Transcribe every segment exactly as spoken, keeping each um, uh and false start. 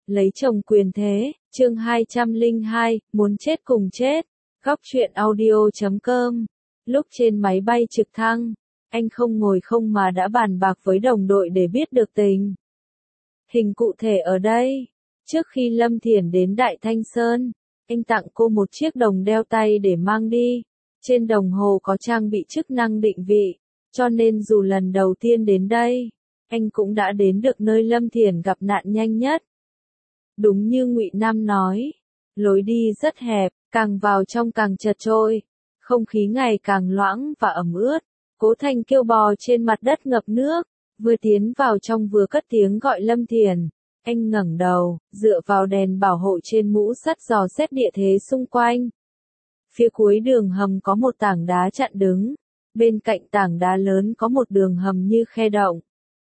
Lấy chồng quyền thế, chương hai trăm lẻ hai, muốn chết cùng chết. Góc truyện audio chấm com. Lúc trên máy bay trực thăng, anh không ngồi không mà đã bàn bạc với đồng đội để biết được tình hình cụ thể ở đây. Trước khi Lâm Thiển đến Đại Thanh Sơn, anh tặng cô một chiếc đồng đeo tay để mang đi. Trên đồng hồ có trang bị chức năng định vị, cho nên dù lần đầu tiên đến đây, anh cũng đã đến được nơi Lâm Thiển gặp nạn nhanh nhất. Đúng như Ngụy Nam nói, lối đi rất hẹp, càng vào trong càng chật trội, không khí ngày càng loãng và ẩm ướt. Cố Thành kêu bò trên mặt đất ngập nước, vừa tiến vào trong vừa cất tiếng gọi Lâm Thiển. Anh ngẩng đầu, dựa vào đèn bảo hộ trên mũ sắt dò xét địa thế xung quanh. Phía cuối đường hầm có một tảng đá chặn đứng, bên cạnh tảng đá lớn có một đường hầm như khe động.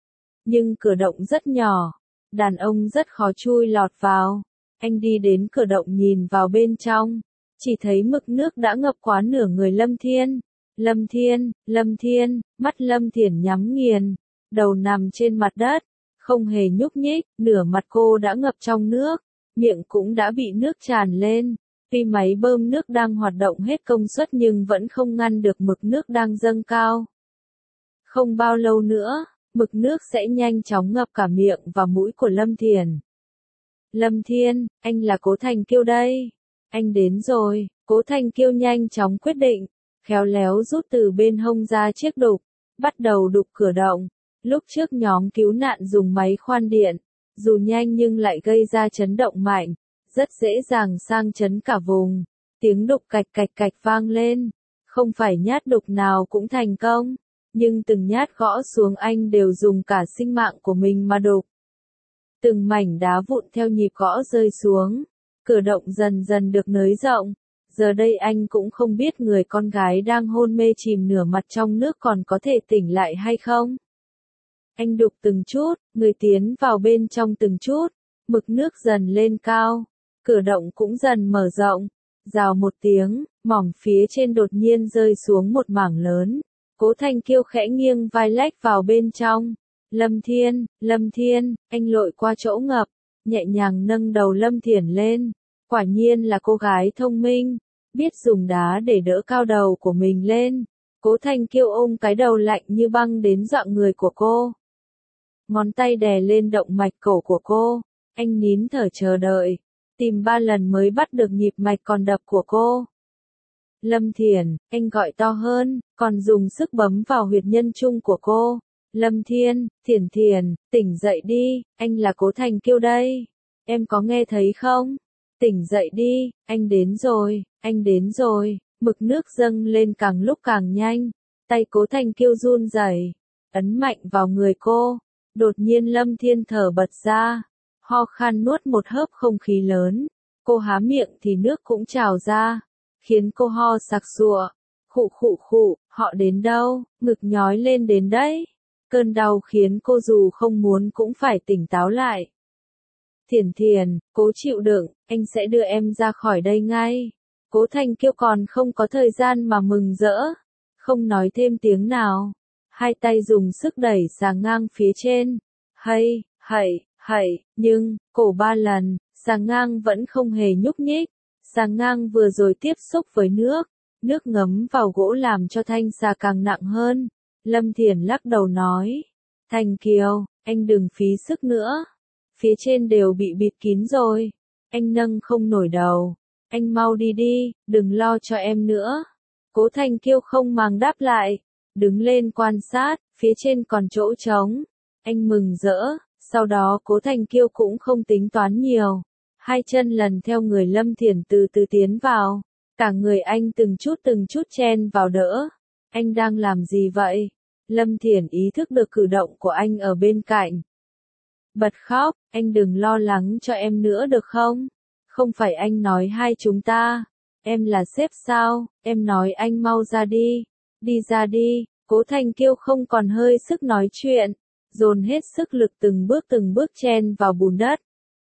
Nhưng cửa động rất nhỏ, đàn ông rất khó chui lọt vào. Anh đi đến cửa động nhìn vào bên trong, chỉ thấy mực nước đã ngập quá nửa người Lâm Thiên. Lâm Thiên, Lâm Thiên, mắt Lâm Thiển nhắm nghiền, đầu nằm trên mặt đất, không hề nhúc nhích, nửa mặt cô đã ngập trong nước, miệng cũng đã bị nước tràn lên. Tuy máy bơm nước đang hoạt động hết công suất nhưng vẫn không ngăn được mực nước đang dâng cao. Không bao lâu nữa, mực nước sẽ nhanh chóng ngập cả miệng và mũi của Lâm Thiển. Lâm Thiên, anh là Cố Thành Kiêu đây. Anh đến rồi. Cố Thành Kiêu nhanh chóng quyết định, khéo léo rút từ bên hông ra chiếc đục, bắt đầu đục cửa động. Lúc trước nhóm cứu nạn dùng máy khoan điện, dù nhanh nhưng lại gây ra chấn động mạnh, rất dễ dàng sang chấn cả vùng. Tiếng đục cạch cạch cạch vang lên, không phải nhát đục nào cũng thành công, nhưng từng nhát gõ xuống anh đều dùng cả sinh mạng của mình mà đục. Từng mảnh đá vụn theo nhịp gõ rơi xuống, cửa động dần dần được nới rộng. Giờ đây anh cũng không biết người con gái đang hôn mê chìm nửa mặt trong nước còn có thể tỉnh lại hay không. Anh đục từng chút, người tiến vào bên trong từng chút, mực nước dần lên cao, cửa động cũng dần mở rộng. Rào một tiếng, mỏm phía trên đột nhiên rơi xuống một mảng lớn. Cố Thành Kiêu khẽ nghiêng vai lách vào bên trong. Lâm Thiên, Lâm Thiên, anh lội qua chỗ ngập, nhẹ nhàng nâng đầu Lâm Thiển lên. Quả nhiên là cô gái thông minh, biết dùng đá để đỡ cao đầu của mình lên. Cố Thành Kiêu ôm cái đầu lạnh như băng đến dọa người của cô. Ngón tay đè lên động mạch cổ của cô, anh nín thở chờ đợi, tìm ba lần mới bắt được nhịp mạch còn đập của cô. Lâm Thiển, anh gọi to hơn, còn dùng sức bấm vào huyệt nhân trung của cô. Lâm Thiên, Thiển Thiển, tỉnh dậy đi, anh là Cố Thành Kiêu đây. Em có nghe thấy không? Tỉnh dậy đi, anh đến rồi, anh đến rồi. Mực nước dâng lên càng lúc càng nhanh, tay Cố Thành Kiêu run rẩy, ấn mạnh vào người cô. Đột nhiên Lâm Thiên thở bật ra, ho khan nuốt một hớp không khí lớn. Cô há miệng thì nước cũng trào ra, khiến cô ho sặc sụa. Khụ khụ khụ, họ đến đâu, ngực nhói lên đến đấy. Cơn đau khiến cô dù không muốn cũng phải tỉnh táo lại. Thiển Thiển, cố chịu đựng, anh sẽ đưa em ra khỏi đây ngay. Cố Thành Kiêu còn không có thời gian mà mừng rỡ, không nói thêm tiếng nào. Hai tay dùng sức đẩy xà ngang phía trên. Hây, hẩy, hẩy, nhưng, cổ ba lần, xà ngang vẫn không hề nhúc nhích. Xà ngang vừa rồi tiếp xúc với nước, nước ngấm vào gỗ làm cho thanh xà càng nặng hơn. Lâm Thiển lắc đầu nói, Thành Kiều, anh đừng phí sức nữa. Phía trên đều bị bịt kín rồi. Anh nâng không nổi đầu. Anh mau đi đi, đừng lo cho em nữa. Cố Thành Kiêu không màng đáp lại, đứng lên quan sát, phía trên còn chỗ trống. Anh mừng rỡ, sau đó Cố Thành Kiêu cũng không tính toán nhiều. Hai chân lần theo người Lâm Thiển từ từ tiến vào. Cả người anh từng chút từng chút chen vào đỡ. Anh đang làm gì vậy? Lâm Thiển ý thức được cử động của anh ở bên cạnh. Bật khóc, anh đừng lo lắng cho em nữa được không? Không phải anh nói hai chúng ta. Em là sếp sao? Em nói anh mau ra đi. Đi ra đi. Cố Thành Kiêu không còn hơi sức nói chuyện, dồn hết sức lực từng bước từng bước chen vào bùn đất.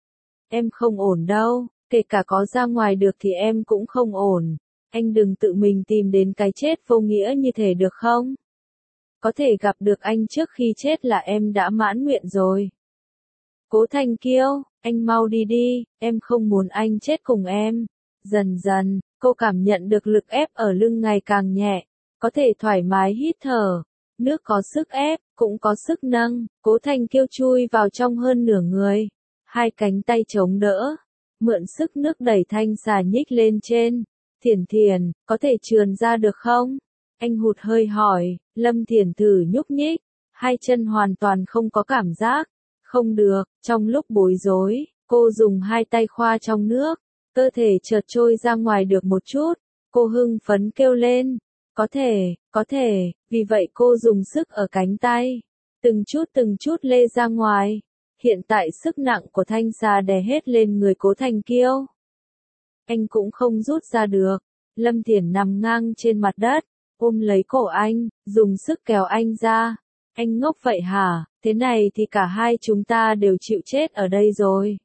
Em không ổn đâu, kể cả có ra ngoài được thì em cũng không ổn. Anh đừng tự mình tìm đến cái chết vô nghĩa như thế được không? Có thể gặp được anh trước khi chết là em đã mãn nguyện rồi. Cố Thành Kiêu, Anh mau đi đi, em không muốn anh chết cùng em. Dần dần, cô cảm nhận được lực ép ở lưng ngày càng nhẹ, có thể thoải mái hít thở. Nước có sức ép, cũng có sức nâng, Cố Thanh Kiêu chui vào trong hơn nửa người. Hai cánh tay chống đỡ, mượn sức nước đẩy Thanh xà nhích lên trên. Thiển Thiển, có thể trườn ra được không? Anh hụt hơi hỏi, Lâm Thiển thử nhúc nhích, hai chân hoàn toàn không có cảm giác. Không được, trong lúc bối rối, cô dùng hai tay khoa trong nước, cơ thể chợt trôi ra ngoài được một chút. Cô hưng phấn kêu lên, có thể, có thể, vì vậy cô dùng sức ở cánh tay, từng chút từng chút lê ra ngoài. Hiện tại sức nặng của Thanh xà đè hết lên người Cố Thanh Kiêu. Anh cũng không rút ra được. Lâm Thiển nằm ngang trên mặt đất, ôm lấy cổ anh, dùng sức kéo anh ra. Anh ngốc vậy hả, thế này thì cả hai chúng ta đều chịu chết ở đây rồi.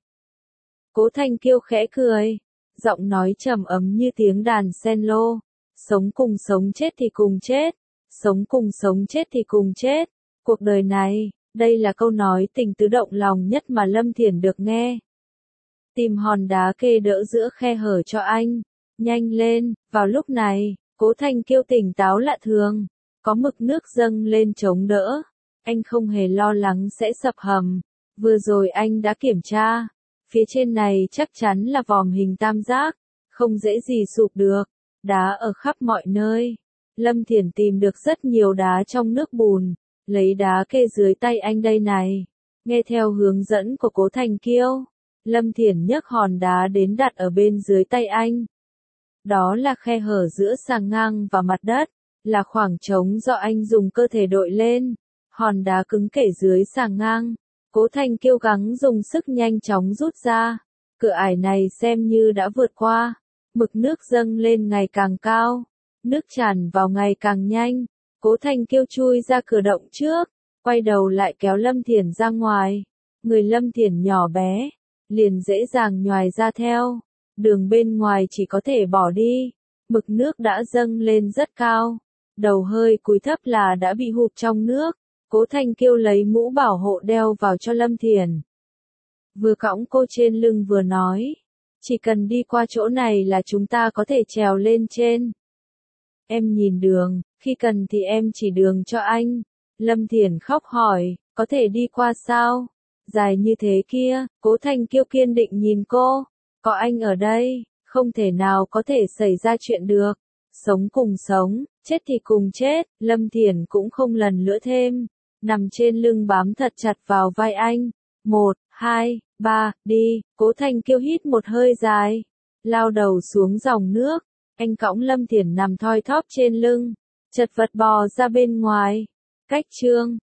Cố Thanh Kiêu khẽ cười, giọng nói trầm ấm như tiếng đàn cello. Sống cùng sống chết thì cùng chết, sống cùng sống chết thì cùng chết. Cuộc đời này, đây là câu nói tình tứ động lòng nhất mà Lâm Thiển được nghe. Tìm hòn đá kê đỡ giữa khe hở cho anh. Nhanh lên, vào lúc này, Cố Thanh Kiêu tỉnh táo lạ thường. Có mực nước dâng lên chống đỡ. Anh không hề lo lắng sẽ sập hầm. Vừa rồi anh đã kiểm tra. Phía trên này chắc chắn là vòm hình tam giác. Không dễ gì sụp được. Đá ở khắp mọi nơi. Lâm Thiển tìm được rất nhiều đá trong nước bùn. Lấy đá kê dưới tay anh đây này. Nghe theo hướng dẫn của Cố Thanh Kiêu, Lâm Thiển nhấc hòn đá đến đặt ở bên dưới tay anh. Đó là khe hở giữa sàng ngang và mặt đất, là khoảng trống do anh dùng cơ thể đội lên. Hòn đá cứng kể dưới sàng ngang, Cố Thanh Kiêu gắng dùng sức nhanh chóng rút ra. Cửa ải này xem như đã vượt qua. Mực nước dâng lên ngày càng cao, nước tràn vào ngày càng nhanh. Cố Thanh Kiêu chui ra cửa động trước, quay đầu lại kéo Lâm Thiển ra ngoài. Người Lâm Thiển nhỏ bé, liền dễ dàng nhoài ra theo. Đường bên ngoài chỉ có thể bỏ đi. Mực nước đã dâng lên rất cao. Đầu hơi cúi thấp là đã bị hụp trong nước. Cố Thanh Kiêu lấy mũ bảo hộ đeo vào cho Lâm Thiển. Vừa cõng cô trên lưng vừa nói. Chỉ cần đi qua chỗ này là chúng ta có thể trèo lên trên. Em nhìn đường, khi cần thì em chỉ đường cho anh. Lâm Thiển khóc hỏi, có thể đi qua sao? Dài như thế kia, Cố Thanh Kiêu kiên định nhìn cô. Có anh ở đây, không thể nào có thể xảy ra chuyện được. Sống cùng sống, chết thì cùng chết. Lâm Thiển cũng không lần nữa thêm. Nằm trên lưng bám thật chặt vào vai anh. Một, hai, ba, đi. Cố Thanh Kiêu hít một hơi dài, lao đầu xuống dòng nước. Anh cõng Lâm Thiển nằm thoi thóp trên lưng, chật vật bò ra bên ngoài. Cách chương